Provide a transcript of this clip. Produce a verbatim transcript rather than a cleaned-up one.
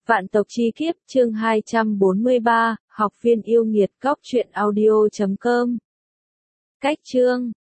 Vạn tộc chi kiếp, chương hai trăm bốn mươi ba, học viên yêu nghiệt, cóc truyện audio chấm com. Cách chương